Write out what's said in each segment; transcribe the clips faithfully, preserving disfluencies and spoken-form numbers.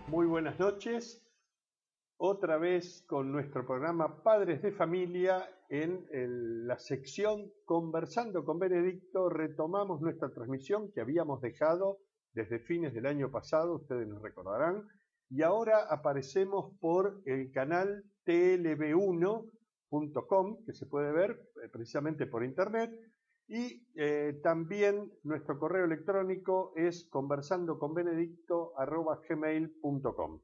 Muy buenas noches. Otra vez con nuestro programa Padres de Familia en el, la sección Conversando con Benedicto. Retomamos nuestra transmisión que habíamos dejado desde fines del año pasado, ustedes nos recordarán, y ahora aparecemos por el canal T L V uno punto com, que se puede ver eh, precisamente por internet. Y eh, también nuestro correo electrónico es conversandoconbenedicto arroba gmail punto com.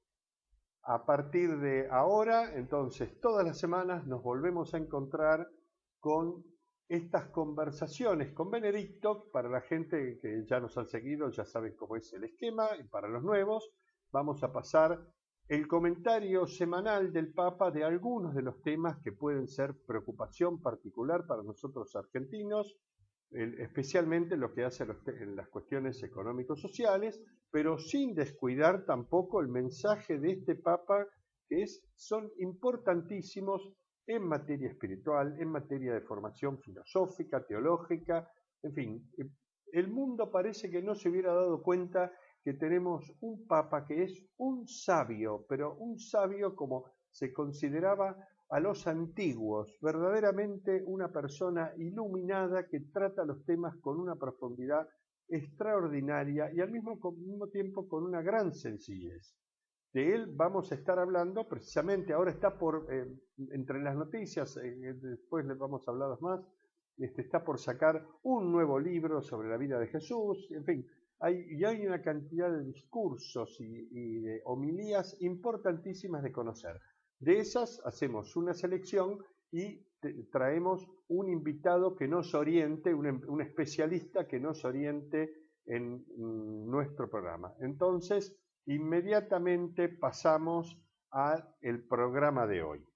A partir de ahora, entonces, todas las semanas nos volvemos a encontrar con estas conversaciones con Benedicto. Para la gente que ya nos han seguido, ya saben cómo es el esquema, y para los nuevos, vamos a pasar el comentario semanal del Papa de algunos de los temas que pueden ser preocupación particular para nosotros argentinos, especialmente lo que hace a los las cuestiones económico-sociales, pero sin descuidar tampoco el mensaje de este Papa, que es, son importantísimos en materia espiritual, en materia de formación filosófica, teológica, en fin. El mundo parece que no se hubiera dado cuenta que tenemos un Papa que es un sabio, pero un sabio como se consideraba a los antiguos, verdaderamente una persona iluminada que trata los temas con una profundidad extraordinaria y al mismo, al mismo tiempo con una gran sencillez. De él vamos a estar hablando precisamente, ahora está por, eh, entre las noticias, eh, después les vamos a hablar más, este, está por sacar un nuevo libro sobre la vida de Jesús, en fin, hay, y hay una cantidad de discursos y, y de homilías importantísimas de conocer. De esas hacemos una selección y traemos un invitado que nos oriente, un, un especialista que nos oriente en mm, nuestro programa. Entonces, inmediatamente pasamos al programa de hoy.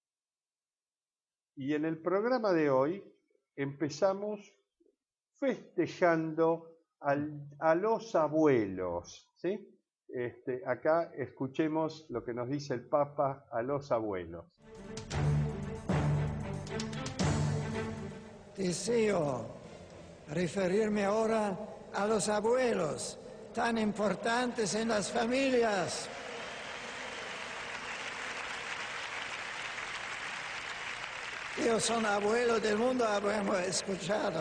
Y en el programa de hoy empezamos festejando al, a los abuelos, ¿sí? Este, acá escuchemos lo que nos dice el Papa a los abuelos. Deseo referirme ahora a los abuelos, tan importantes en las familias. Ellos son abuelos del mundo, habíamos escuchado.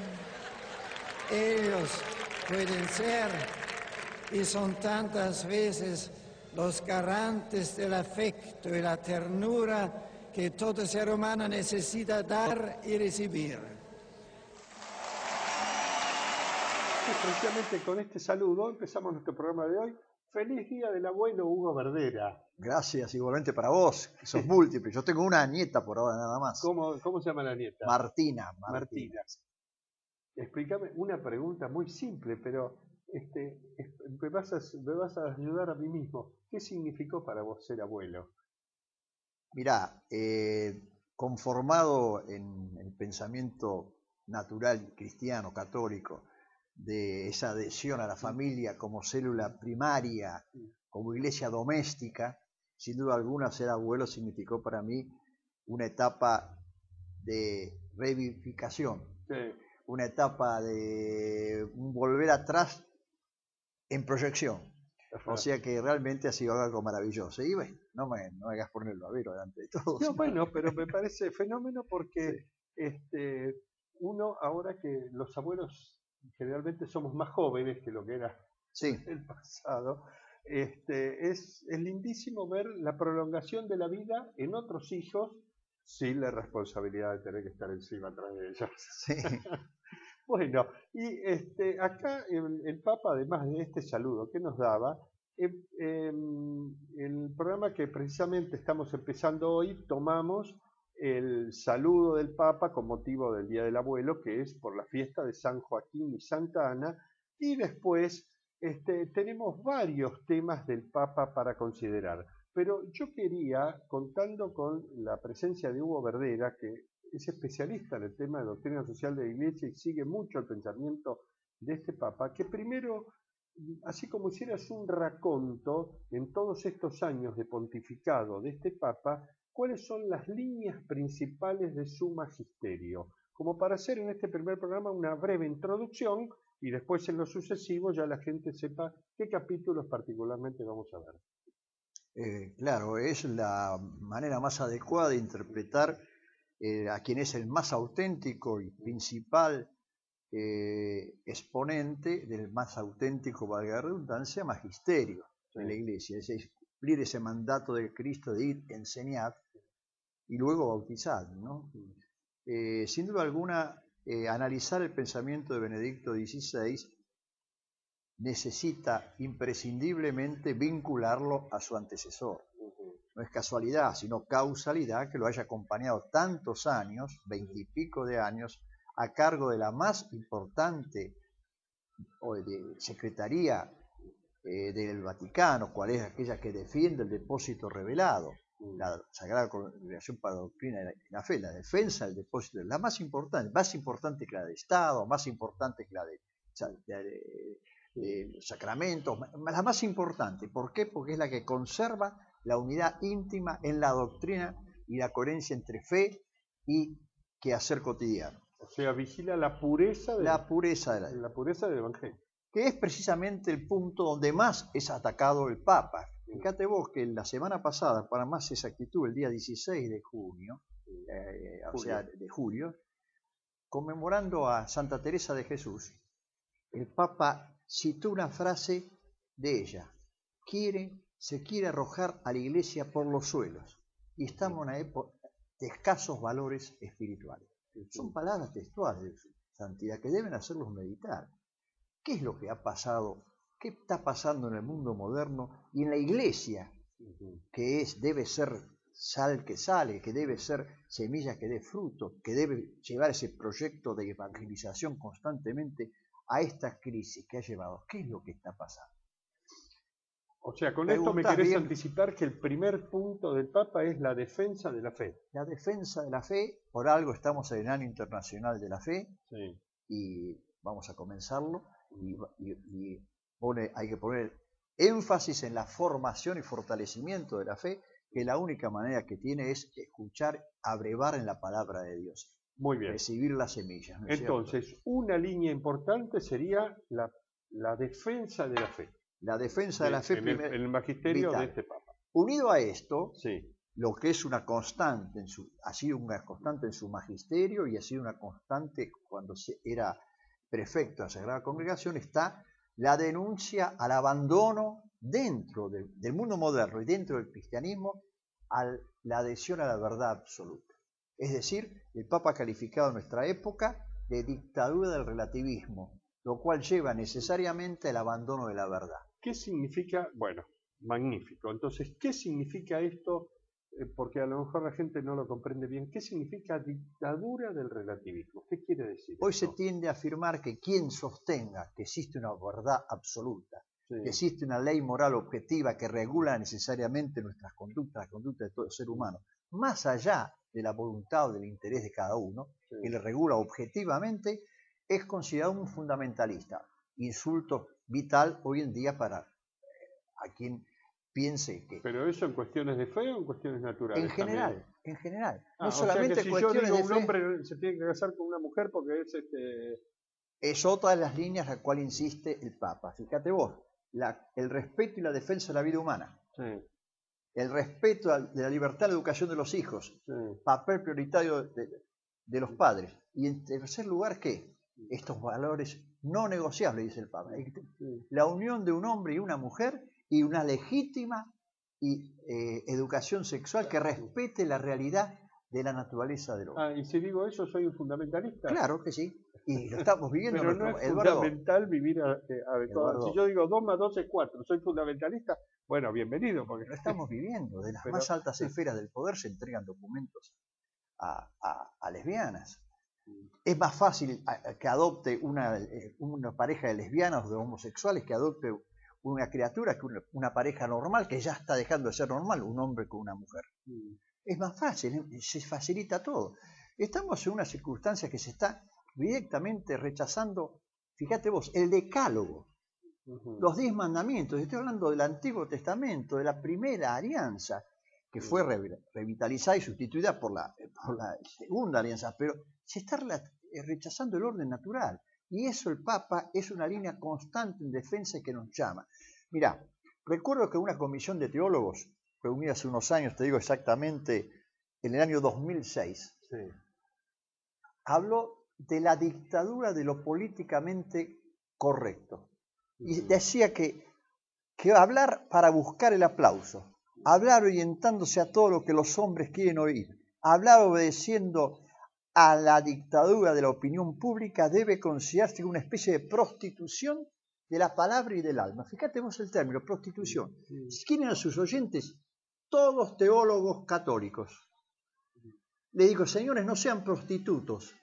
Ellos pueden ser y son tantas veces los garantes del afecto y la ternura que todo ser humano necesita dar y recibir. Y precisamente con este saludo empezamos nuestro programa de hoy. Feliz Día del Abuelo Hugo Verdera. Gracias, igualmente para vos, que sos múltiple. Yo tengo una nieta por ahora nada más. ¿Cómo, cómo se llama la nieta? Martina. Martina. Martina. Explícame una pregunta muy simple, pero este, me, vas a, me vas a ayudar a mí mismo. ¿Qué significó para vos ser abuelo? Mirá, eh, conformado en el pensamiento natural cristiano, católico, de esa adhesión a la familia como célula primaria, como iglesia doméstica, sin duda alguna ser abuelo significó para mí una etapa de revivificación, sí. Una etapa de un volver atrás en proyección. Ajá. O sea que realmente ha sido algo maravilloso. Y bueno, no me, no me hagas poner el babero delante de todos. No, bueno, pero me parece fenómeno porque sí. este, uno, ahora que los abuelos generalmente somos más jóvenes que lo que era sí. el pasado, este, es, es lindísimo ver la prolongación de la vida en otros hijos sin la responsabilidad de tener que estar encima atrás de ellos. Sí. Bueno, y este, acá el, el Papa, además de este saludo que nos daba, eh, eh, el programa que precisamente estamos empezando hoy, tomamos el saludo del Papa con motivo del Día del Abuelo, que es por la fiesta de San Joaquín y Santa Ana, y después este, tenemos varios temas del Papa para considerar. Pero yo quería, contando con la presencia de Hugo Verdera, que es especialista en el tema de doctrina social de la Iglesia y sigue mucho el pensamiento de este Papa, que primero, así como hicieras un raconto en todos estos años de pontificado de este Papa, cuáles son las líneas principales de su magisterio, como para hacer en este primer programa una breve introducción y después en lo sucesivo ya la gente sepa qué capítulos particularmente vamos a ver. Eh, claro, es la manera más adecuada de interpretar eh, a quien es el más auténtico y principal eh, exponente del más auténtico, valga la redundancia, magisterio de la Iglesia. Es decir, cumplir ese mandato de Cristo de ir, enseñar y luego bautizar, ¿no? Eh, sin duda alguna, eh, analizar el pensamiento de Benedicto dieciséis necesita imprescindiblemente vincularlo a su antecesor. No es casualidad, sino causalidad que lo haya acompañado tantos años, veintipico de años, a cargo de la más importante o de secretaría eh, del Vaticano, cual es aquella que defiende el depósito revelado, la Sagrada Congregación para la Doctrina de la, la Fe, la defensa del depósito, la más importante, más importante que la de Estado, más importante que la de, de, de, de sacramentos, la más importante. ¿Por qué? Porque es la que conserva la unidad íntima en la doctrina y la coherencia entre fe y quehacer cotidiano. O sea, vigila la pureza, de, la, pureza de la, la pureza del Evangelio. Que es precisamente el punto donde más es atacado el Papa. Fíjate vos que la semana pasada, para más exactitud, el día dieciséis de junio, eh, o sea, de julio, conmemorando a Santa Teresa de Jesús, el Papa citó una frase de ella: quiere, se quiere arrojar a la Iglesia por los suelos, y estamos en una época de escasos valores espirituales. Son palabras textuales de su santidad que deben hacerlos meditar. ¿Qué es lo que ha pasado? ¿Qué está pasando en el mundo moderno y en la Iglesia, que es, debe ser sal que sale, que debe ser semilla que dé fruto, que debe llevar ese proyecto de evangelización constantemente a esta crisis que ha llevado? ¿Qué es lo que está pasando? O sea, con esto me querés bien, anticipar que el primer punto del Papa es la defensa de la fe. La defensa de la fe, por algo estamos en el Año Internacional de la Fe, sí. Y vamos a comenzarlo, y, y, y pone, hay que poner énfasis en la formación y fortalecimiento de la fe, que la única manera que tiene es escuchar, abrevar en la palabra de Dios. Muy bien. Recibir las semillas. ¿No es Entonces, cierto? Una línea importante sería la, la defensa de la fe. La defensa de, de la fe en el, en el magisterio vital. De este Papa. Unido a esto, sí. Lo que es una constante, en su, ha sido una constante en su magisterio y ha sido una constante cuando se, era prefecto de la Sagrada Congregación, está la denuncia al abandono dentro de, del mundo moderno y dentro del cristianismo a la adhesión a la verdad absoluta. Es decir, el Papa ha calificado en nuestra época de dictadura del relativismo, lo cual lleva necesariamente al abandono de la verdad. ¿Qué significa? Bueno, magnífico. Entonces, ¿qué significa esto? Eh, porque a lo mejor la gente no lo comprende bien. ¿Qué significa dictadura del relativismo? ¿Qué quiere decir Hoy esto? Se tiende a afirmar que quien sostenga que existe una verdad absoluta, sí. que existe una ley moral objetiva que regula necesariamente nuestras conductas, la conducta de todo ser humano, más allá de la voluntad o del interés de cada uno, sí. que le regula objetivamente, es considerado un fundamentalista. Insulto vital hoy en día para a quien piense que... ¿Pero eso en cuestiones de fe o en cuestiones naturales? En general, también? en general. Ah, no solamente o sea que si cuestiones yo digo de un fe, hombre se tiene que casar con una mujer porque es este... Es otra de las líneas a la cual insiste el Papa. Fíjate vos, la, el respeto y la defensa de la vida humana. Sí. El respeto de la libertad y la educación de los hijos. Sí. Papel prioritario de, de los padres. Y en tercer lugar, ¿qué? Estos valores no negociables, dice el Papa. Sí. La unión de un hombre y una mujer y una legítima y, eh, educación sexual que respete la realidad de la naturaleza del hombre. Ah, y si digo eso, ¿soy un fundamentalista? Claro que sí. Y lo estamos viviendo. Pero no es Eduardo, fundamental vivir a, a, a Eduardo, si yo digo dos más dos es cuatro, ¿soy fundamentalista? Bueno, bienvenido. Porque... Lo estamos viviendo. De las Pero, más altas sí. esferas del poder se entregan documentos a, a, a lesbianas. Es más fácil que adopte una, una pareja de lesbianas o de homosexuales que adopte una criatura que una, una pareja normal que ya está dejando de ser normal, un hombre con una mujer. Mm. Es más fácil, se facilita todo. Estamos en una circunstancia que se está directamente rechazando, fíjate vos, el decálogo, uh-huh. los diez mandamientos. Estoy hablando del Antiguo Testamento, de la primera alianza, que uh-huh. fue re, revitalizada y sustituida por la, por la segunda alianza, pero se está rechazando el orden natural. Y eso el Papa es una línea constante en defensa que nos llama. Mirá, recuerdo que una comisión de teólogos reuní hace unos años, te digo exactamente, en el año dos mil seis. Sí. Habló de la dictadura de lo políticamente correcto. Y decía que, que hablar para buscar el aplauso, hablar orientándose a todo lo que los hombres quieren oír, hablar obedeciendo a la dictadura de la opinión pública debe considerarse una especie de prostitución de la palabra y del alma. Fíjate vos el término, prostitución. ¿Quién eran sus oyentes? Todos teólogos católicos. Le digo, señores, no sean prostitutos.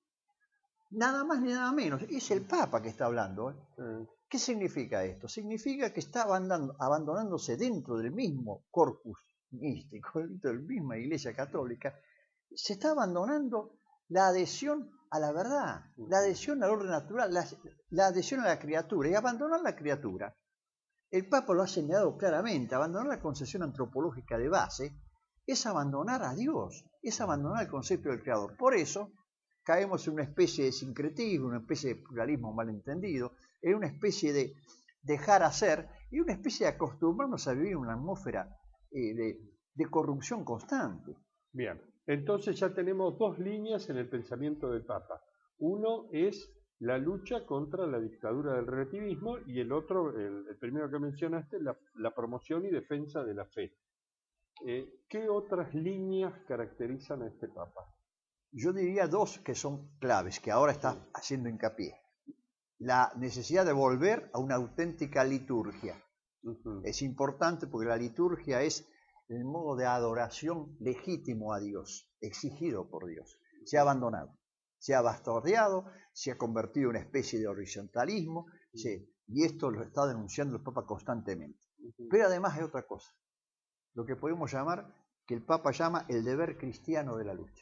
Nada más ni nada menos. Es el Papa que está hablando. ¿eh? ¿Qué significa esto? Significa que está abandonándose dentro del mismo corpus místico, dentro de la misma Iglesia Católica, se está abandonando la adhesión a la verdad, la adhesión al orden natural, la, la adhesión a la criatura. Y abandonar la criatura, el Papa lo ha señalado claramente, abandonar la concepción antropológica de base es abandonar a Dios, es abandonar el concepto del Creador. Por eso caemos en una especie de sincretismo, una especie de pluralismo malentendido, en una especie de dejar hacer y una especie de acostumbrarnos a vivir en una atmósfera eh, de, de corrupción constante. Bien, entonces ya tenemos dos líneas en el pensamiento del Papa. Uno es la lucha contra la dictadura del relativismo y el otro, el, el primero que mencionaste, la, la promoción y defensa de la fe. Eh, ¿Qué otras líneas caracterizan a este Papa? Yo diría dos que son claves, que ahora está haciendo hincapié. La necesidad de volver a una auténtica liturgia. Uh-huh. Es importante porque la liturgia es el modo de adoración legítimo a Dios, exigido por Dios. Se ha abandonado, se ha bastardeado, se ha convertido en una especie de horizontalismo, uh-huh. se, y esto lo está denunciando el Papa constantemente. Uh-huh. Pero además hay otra cosa, lo que podemos llamar, que el Papa llama el deber cristiano de la lucha.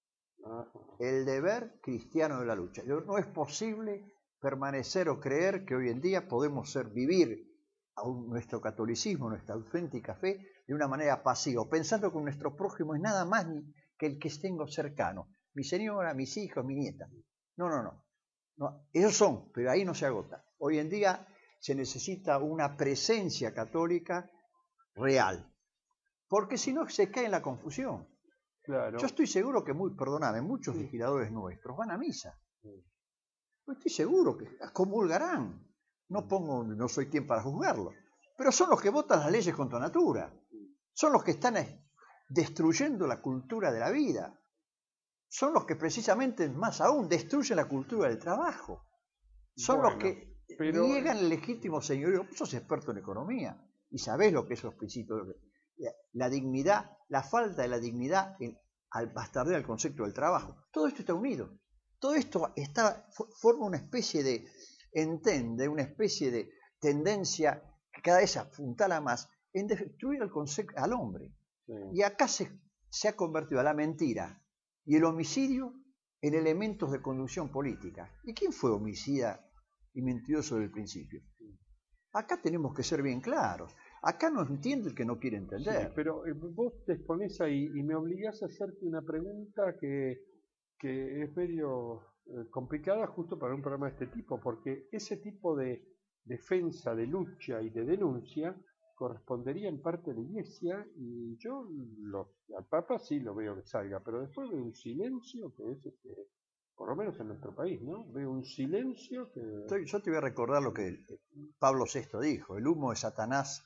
El deber cristiano de la lucha. No es posible permanecer o creer que hoy en día podemos ser, vivir aún nuestro catolicismo, nuestra auténtica fe, de una manera pasiva, pensando que nuestro prójimo es nada más que el que tengo cercano, mi señora, mis hijos, mi nieta. No, no, no, no. Ellos son, pero ahí no se agota. Hoy en día se necesita una presencia católica real, porque si no se cae en la confusión. Claro. Yo estoy seguro que, muy, perdóname, muchos sí. legisladores nuestros van a misa. Sí. Estoy seguro que comulgarán. No pongo, no soy quien para juzgarlo. Pero son los que votan las leyes contra natura. Son los que están destruyendo la cultura de la vida. Son los que precisamente, más aún, destruyen la cultura del trabajo. Son bueno, los que pero... niegan el legítimo señorío. Vos sos experto en economía y sabés lo que es esos principios. La, la dignidad, la falta de la dignidad en, al bastardear el concepto del trabajo. Todo esto está unido. Todo esto está, forma una especie de entende, una especie de tendencia que cada vez apuntala más en destruir el concepto al hombre. Sí. Y acá se, se ha convertido a la mentira y el homicidio en elementos de conducción política. ¿Y quién fue homicida y mentiroso desde el principio? Acá tenemos que ser bien claros. Acá no entiende el que no quiere entender. Sí, pero vos te exponés ahí y me obligás a hacerte una pregunta que, que es medio eh, complicada justo para un programa de este tipo, porque ese tipo de defensa, de lucha y de denuncia correspondería en parte a la Iglesia, y yo lo, al Papa sí lo veo que salga, pero después veo un silencio que es, este, por lo menos en nuestro país, ¿no? Veo un silencio que... Yo te voy a recordar lo que Pablo sexto dijo, el humo de Satanás,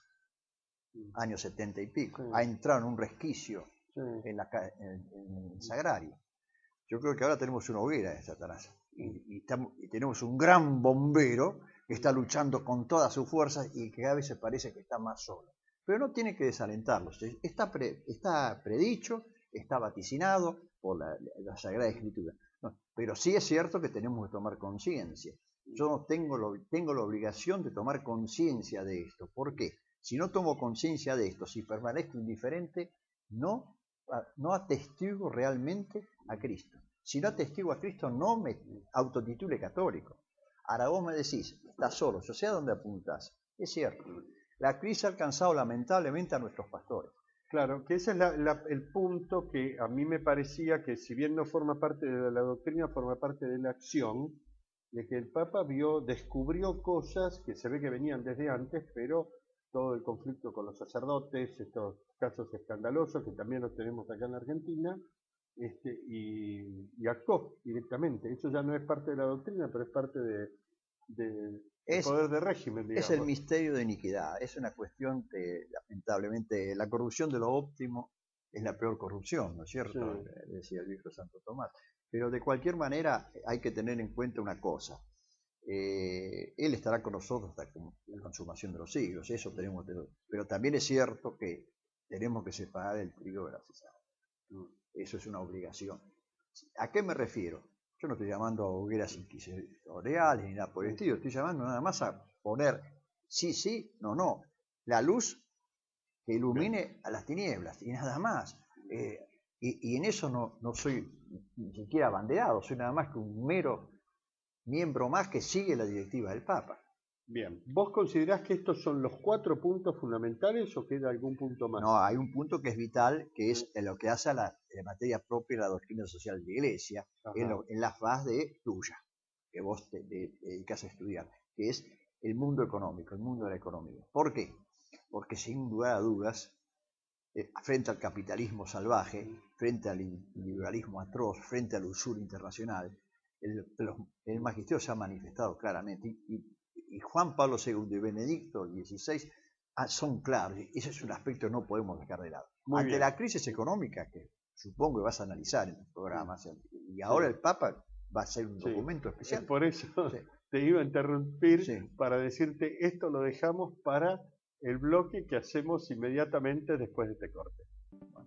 años setenta y pico, sí. ha entrado en un resquicio sí. en, la, en, en el sagrario. Yo creo que ahora tenemos una hoguera de Satanás y, y, estamos, y tenemos un gran bombero que está luchando con todas sus fuerzas y que a veces parece que está más solo. Pero no tiene que desalentarlos. Está, pre, está predicho, está vaticinado por la, la Sagrada Escritura. No, pero sí es cierto que tenemos que tomar conciencia. Yo tengo, lo, tengo la obligación de tomar conciencia de esto. ¿Por qué? Si no tomo conciencia de esto, si permanezco indiferente, no, no atestigo realmente a Cristo. Si no atestigo a Cristo, no me autotitule católico. Ahora vos me decís, estás solo, yo sé a dónde apuntás. Es cierto, la crisis ha alcanzado lamentablemente a nuestros pastores. Claro, que ese es la, la, el punto que a mí me parecía que, si bien no forma parte de la doctrina, forma parte de la acción, de que el Papa vio, descubrió cosas que se ve que venían desde antes, pero todo el conflicto con los sacerdotes, estos casos escandalosos que también los tenemos acá en Argentina, este, y, y actuó directamente. Eso ya no es parte de la doctrina, pero es parte de, de, del es, poder de régimen, digamos. Es el misterio de iniquidad, es una cuestión que lamentablemente la corrupción de lo óptimo es la peor corrupción, ¿no es cierto? Sí. Decía el viejo Santo Tomás. Pero de cualquier manera hay que tener en cuenta una cosa. Eh, él estará con nosotros hasta la consumación de los siglos, eso tenemos que, pero también es cierto que tenemos que separar el trigo de la cizaña. Eso es una obligación. ¿A qué me refiero? Yo no estoy llamando a hogueras inquisitoriales ni nada por el estilo, estoy llamando nada más a poner sí, sí, no, no, la luz que ilumine Bien. a las tinieblas y nada más. Eh, y, y en eso no, no soy ni siquiera abanderado, soy nada más que un mero miembro más que sigue la directiva del Papa. Bien, ¿vos considerás que estos son los cuatro puntos fundamentales o queda algún punto más? No, hay un punto que es vital, que es en lo que hace a la, a la materia propia de la doctrina social de la Iglesia, en, lo, en la faz de tuya, que vos te, te, te dedicas a estudiar, que es el mundo económico, el mundo de la economía. ¿Por qué? Porque sin lugar a dudas, eh, frente al capitalismo salvaje, frente al individualismo atroz, frente al usura internacional, el, el, el magisterio se ha manifestado claramente. Y, y, y Juan Pablo segundo y Benedicto dieciséis ah, son claros. Ese es un aspecto que no podemos dejar de lado. Muy Ante bien. La crisis económica, que supongo que vas a analizar en tu programa, sí. y ahora sí. el Papa va a hacer un documento sí. especial. Es por eso sí. te iba a interrumpir sí. para decirte, esto lo dejamos para el bloque que hacemos inmediatamente después de este corte. Bueno.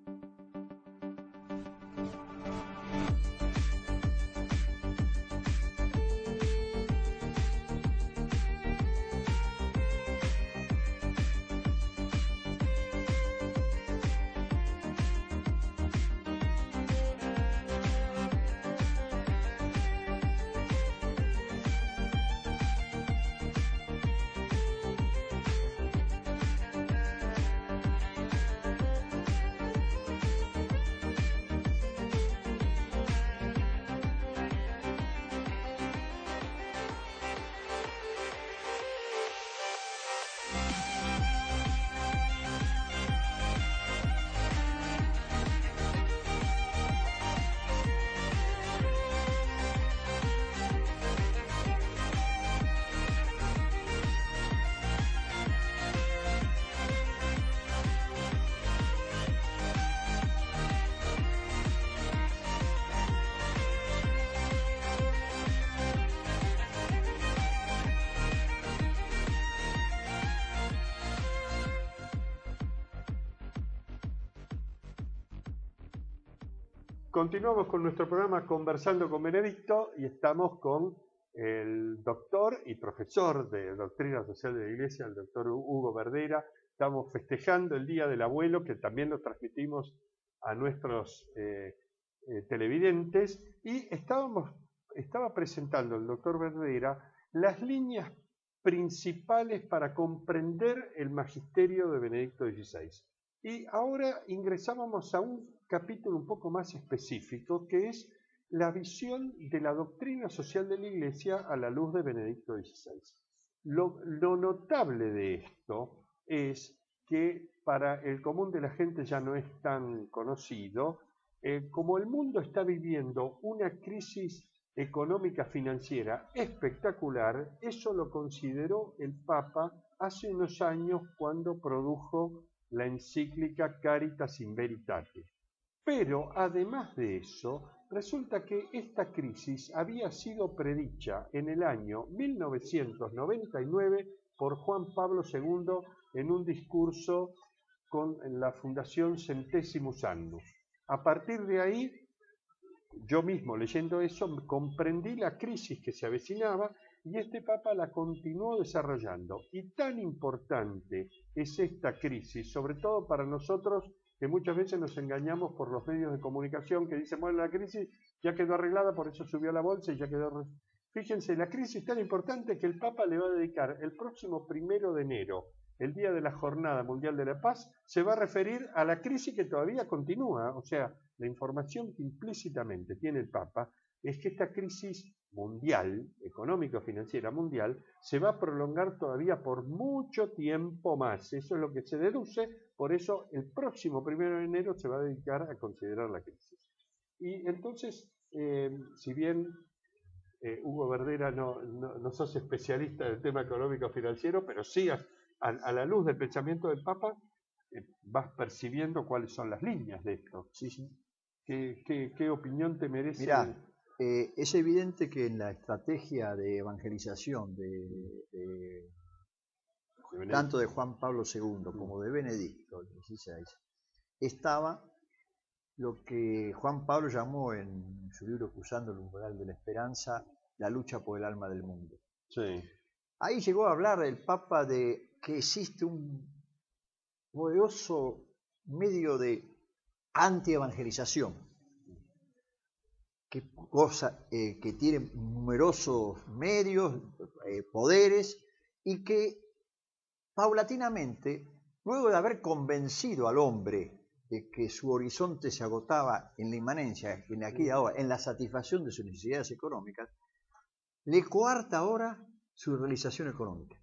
Continuamos con nuestro programa Conversando con Benedicto y estamos con el doctor y profesor de Doctrina Social de la Iglesia, el doctor Hugo Verdera. Estamos festejando el Día del Abuelo, que también lo transmitimos a nuestros eh, eh, televidentes, y estábamos, estaba presentando el doctor Verdera las líneas principales para comprender el magisterio de Benedicto dieciséis. Y ahora ingresábamos a un capítulo un poco más específico, que es la visión de la doctrina social de la Iglesia a la luz de Benedicto dieciséis. Lo, lo notable de esto es que para el común de la gente ya no es tan conocido, eh, como el mundo está viviendo una crisis económica financiera espectacular, eso lo consideró el Papa hace unos años cuando produjo la encíclica Caritas in Veritate. Pero además de eso, resulta que esta crisis había sido predicha en el año mil novecientos noventa y nueve por Juan Pablo segundo en un discurso con la Fundación Centesimus Annus. A partir de ahí, yo mismo leyendo eso, comprendí la crisis que se avecinaba y este Papa la continuó desarrollando. Y tan importante es esta crisis, sobre todo para nosotros que muchas veces nos engañamos por los medios de comunicación que dicen, bueno, la crisis ya quedó arreglada, por eso subió la bolsa y ya quedó... Fíjense, la crisis es tan importante que el Papa le va a dedicar el próximo primero de enero, el día de la Jornada Mundial de la Paz, se va a referir a la crisis que todavía continúa. O sea, la información que implícitamente tiene el Papa es que esta crisis mundial, económico-financiera mundial, se va a prolongar todavía por mucho tiempo más. Eso es lo que se deduce, por eso el próximo primero de enero se va a dedicar a considerar la crisis. Y entonces, eh, si bien eh, Hugo Verdera no, no, no sos especialista del tema económico-financiero, pero sí a, a, a la luz del pensamiento del Papa, eh, vas percibiendo cuáles son las líneas de esto. Sí, sí. ¿Qué, qué, qué opinión te merece? Mirá, eh, es evidente que en la estrategia de evangelización de, de, de tanto de Juan Pablo segundo como de Benedicto dieciséis estaba lo que Juan Pablo llamó en su libro Cruzando el umbral de la esperanza, la lucha por el alma del mundo. Sí. Ahí llegó a hablar el Papa de que existe un poderoso medio de anti-evangelización, que, cosa, eh, que tiene numerosos medios, eh, poderes, y que paulatinamente, luego de haber convencido al hombre de que su horizonte se agotaba en la inmanencia, en aquí y ahora, en la satisfacción de sus necesidades económicas, le coarta ahora su realización económica.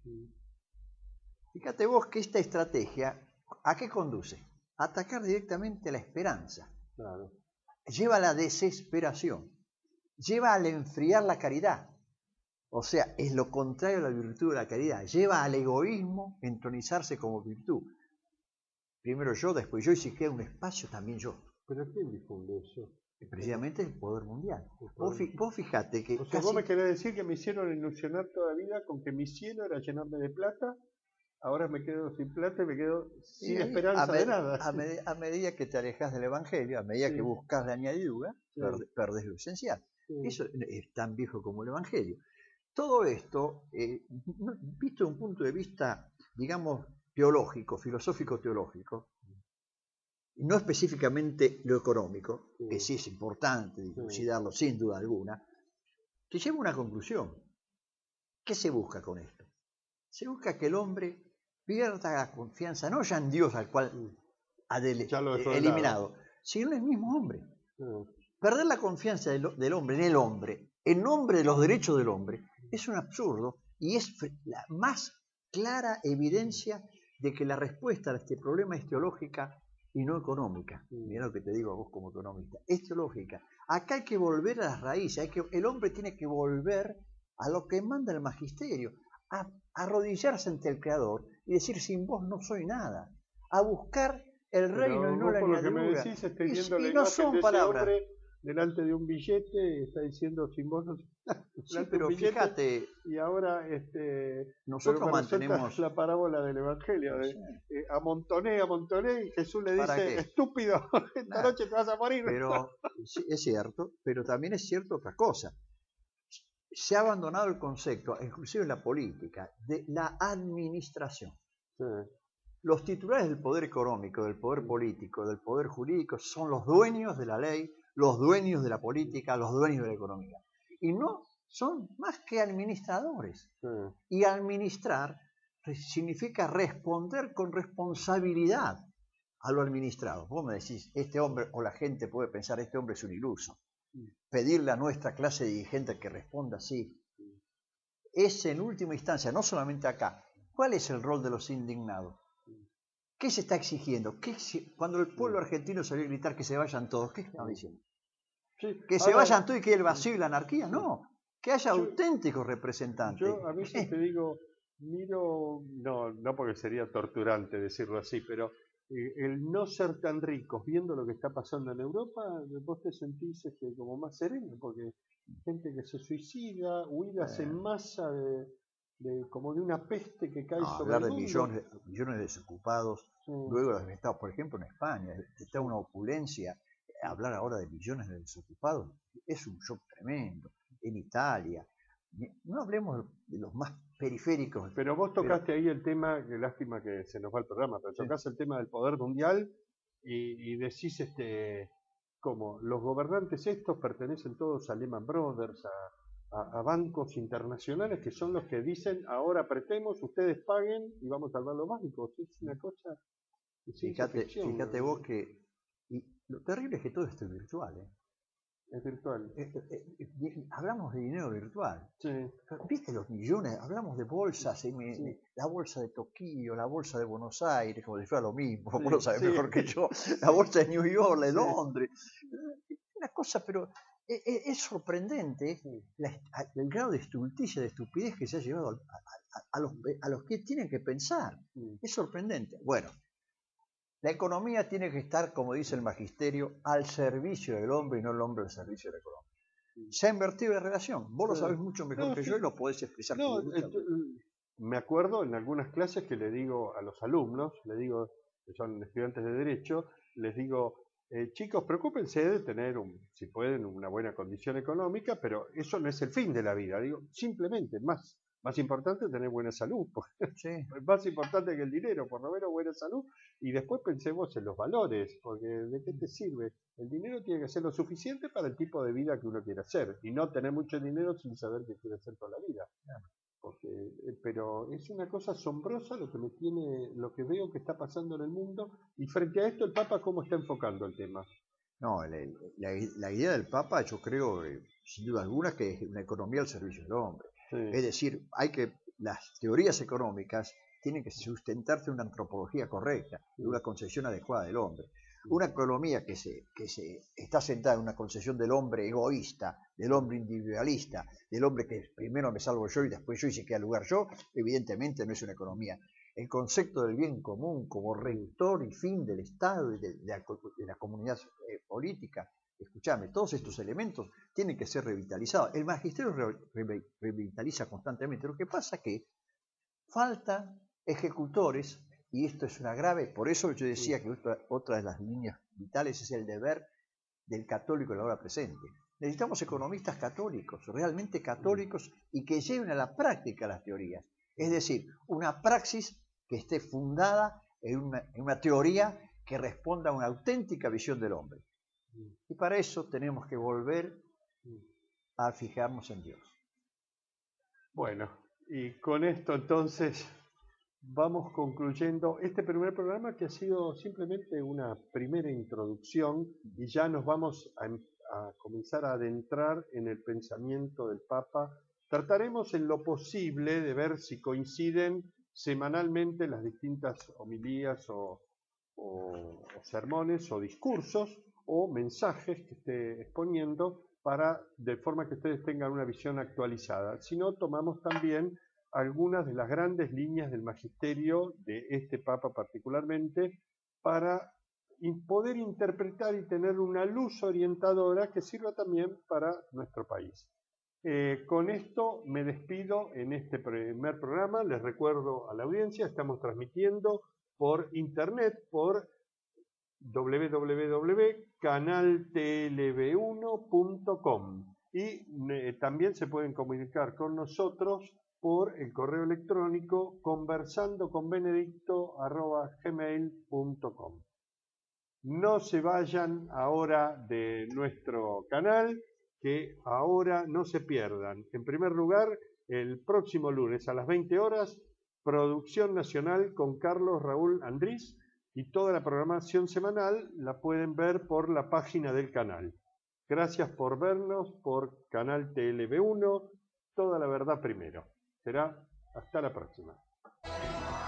Fíjate vos que esta estrategia, ¿a qué conduce? A atacar directamente la esperanza. Claro. Lleva a la desesperación, lleva al enfriar la caridad. O sea, es lo contrario a la virtud de la caridad. Lleva al egoísmo entronizarse como virtud. Primero yo, después yo, y si queda un espacio, también yo. ¿Pero quién difunde eso? Precisamente el poder mundial. Vos, fi, vos fijate que... O sea, casi... vos me querés decir que me hicieron ilusionar toda la vida con que mi cielo era llenarme de plata, ahora me quedo sin plata y me quedo sin ahí, esperanza de nada. A, med a, medida que te alejas del Evangelio, a medida sí. que buscas la añadidura, sí. perd perdes lo esencial. Sí. Eso es tan viejo como el Evangelio. Todo esto, eh, visto desde un punto de vista, digamos, teológico, filosófico-teológico, no específicamente lo económico, sí. que sí es importante dilucidarlo sí. sin duda alguna, te lleva a una conclusión. ¿Qué se busca con esto? Se busca que el hombre pierda la confianza, no ya en Dios al cual sí. ha eliminado, sino en el mismo hombre. Sí. Perder la confianza del, del hombre en el hombre, en nombre de los derechos del hombre, es un absurdo y es la más clara evidencia de que la respuesta a este problema es teológica y no económica. Mira lo que te digo a vos como economista. Es teológica. Acá hay que volver a las raíces. Hay que, el hombre tiene que volver a lo que manda el magisterio. A, a arrodillarse ante el Creador y decir, sin vos no soy nada. A buscar el Pero reino y no la añadidura. Lo que me decís, estoy viendo y, la y no son de palabras. Ese hombre delante de un billete, está diciendo, sin vos no soy nada. Sí, pero fíjate, y ahora este, nosotros mantenemos la parábola del Evangelio, de, eh, amontoné, amontoné, y Jesús le dice, estúpido, esta Nada. noche te vas a morir. Pero sí, es cierto, pero también es cierto otra cosa. Se ha abandonado el concepto, inclusive en la política, de la administración. Sí. Los titulares del poder económico, del poder político, del poder jurídico, son los dueños de la ley, los dueños de la política, los dueños de la economía. Y no son más que administradores. Sí. Y administrar significa responder con responsabilidad a lo administrado. Vos me decís, este hombre, o la gente puede pensar, este hombre es un iluso. Pedirle a nuestra clase dirigente que responda así. Es en última instancia, no solamente acá, ¿cuál es el rol de los indignados? ¿Qué se está exigiendo? ¿Qué, cuando el pueblo argentino salió a gritar que se vayan todos, ¿qué estaba diciendo? Sí. ¿Que Ahora, se vayan todos y que el vacío y la anarquía? Sí. No, que haya yo, auténticos representantes. Yo a veces te digo, miro, no, no porque sería torturante decirlo así, pero eh, el no ser tan ricos viendo lo que está pasando en Europa, vos te sentís este, como más sereno, porque gente que se suicida, huidas eh. en masa de... De, como de una peste que cae no, sobre hablar el de mundo. millones, millones de desocupados, sí. Luego de los estados, por ejemplo en España, está una opulencia, hablar ahora de millones de desocupados es un shock tremendo, en Italia, no hablemos de los más periféricos. Pero vos tocaste pero... ahí el tema, qué lástima que se nos va el programa, pero sí. Tocás el tema del poder mundial y, y decís este como los gobernantes estos pertenecen todos a Lehman Brothers, a A, a bancos internacionales que son los que dicen ahora apretemos, ustedes paguen y vamos a salvar los bancos. Es una cosa de fíjate, ficción, fíjate ¿no? vos que y lo terrible es que todo esto es virtual, ¿eh? es virtual. Eh, eh, eh, hablamos de dinero virtual. Sí. ¿Viste los millones? Hablamos de bolsas, y me, Sí. me, la bolsa de Tokio, la bolsa de Buenos Aires, como si fuera lo mismo, Sí, vos lo sabés sí. mejor que yo, la bolsa de New York, la de Sí. Londres. Una cosa, pero es, es sorprendente Sí. la, el grado de estulticia, de estupidez que se ha llevado a, a, a, los, a los que tienen que pensar. Sí. Es sorprendente. Bueno, la economía tiene que estar, como dice el magisterio, al servicio del hombre y no el hombre al servicio de la economía. Se ha invertido la relación. Vos lo sabés mucho mejor no, que sí. yo y lo podés expresar. No, con mucha... me acuerdo en algunas clases que le digo a los alumnos, le digo, que son estudiantes de Derecho, les digo, eh, chicos, preocúpense de tener, un, si pueden, una buena condición económica, pero eso no es el fin de la vida. Digo, simplemente, más, más importante tener buena salud, porque Sí. es más importante que el dinero, por lo menos buena salud, y después pensemos en los valores, porque ¿de qué te sirve? El dinero tiene que ser lo suficiente para el tipo de vida que uno quiere hacer, y no tener mucho dinero sin saber qué quiere hacer con la vida. Porque, eh, pero es una cosa asombrosa lo que me tiene, lo que veo que está pasando en el mundo, y frente a esto el Papa cómo está enfocando el tema. No, la, la, la idea del Papa, yo creo, eh, sin duda alguna, que es una economía al servicio del hombre. Sí. Es decir, hay que las teorías económicas tienen que sustentarse en una antropología correcta, en una concepción adecuada del hombre. Una economía que se, que se está sentada en una concepción del hombre egoísta, del hombre individualista, del hombre que primero me salvo yo y después yo y se queda lugar yo, evidentemente no es una economía. El concepto del bien común como rector y fin del Estado y de, de, la, de la comunidad eh, política, escuchame, todos estos elementos tienen que ser revitalizados. El magisterio re, re, revitaliza constantemente. Lo que pasa es que faltan ejecutores, y esto es una grave, por eso yo decía que otra, otra de las líneas vitales es el deber del católico en la hora presente. Necesitamos economistas católicos, realmente católicos, y que lleven a la práctica las teorías. Es decir, una praxis que esté fundada en una, en una teoría que responda a una auténtica visión del hombre. Y para eso tenemos que volver a fijarnos en Dios. Bueno, y con esto entonces vamos concluyendo este primer programa que ha sido simplemente una primera introducción, y ya nos vamos a, a comenzar a adentrar en el pensamiento del Papa. Trataremos en lo posible de ver si coinciden semanalmente las distintas homilías o, o, o sermones o discursos o mensajes que esté exponiendo, para de forma que ustedes tengan una visión actualizada. Si no, tomamos también algunas de las grandes líneas del magisterio de este Papa particularmente, para poder interpretar y tener una luz orientadora que sirva también para nuestro país. Eh, con esto me despido en este primer programa. Les recuerdo a la audiencia, estamos transmitiendo por internet, por doble u doble u doble u punto canal t l v uno punto com, y eh, también se pueden comunicar con nosotros por el correo electrónico conversandoconbenedicto arroba gmail punto com. No se vayan ahora de nuestro canal, que ahora no se pierdan. En primer lugar, el próximo lunes a las veinte horas, Producción Nacional con Carlos Raúl Andrís, y toda la programación semanal la pueden ver por la página del canal. Gracias por vernos por Canal T L V uno, toda la verdad primero. Será hasta la próxima.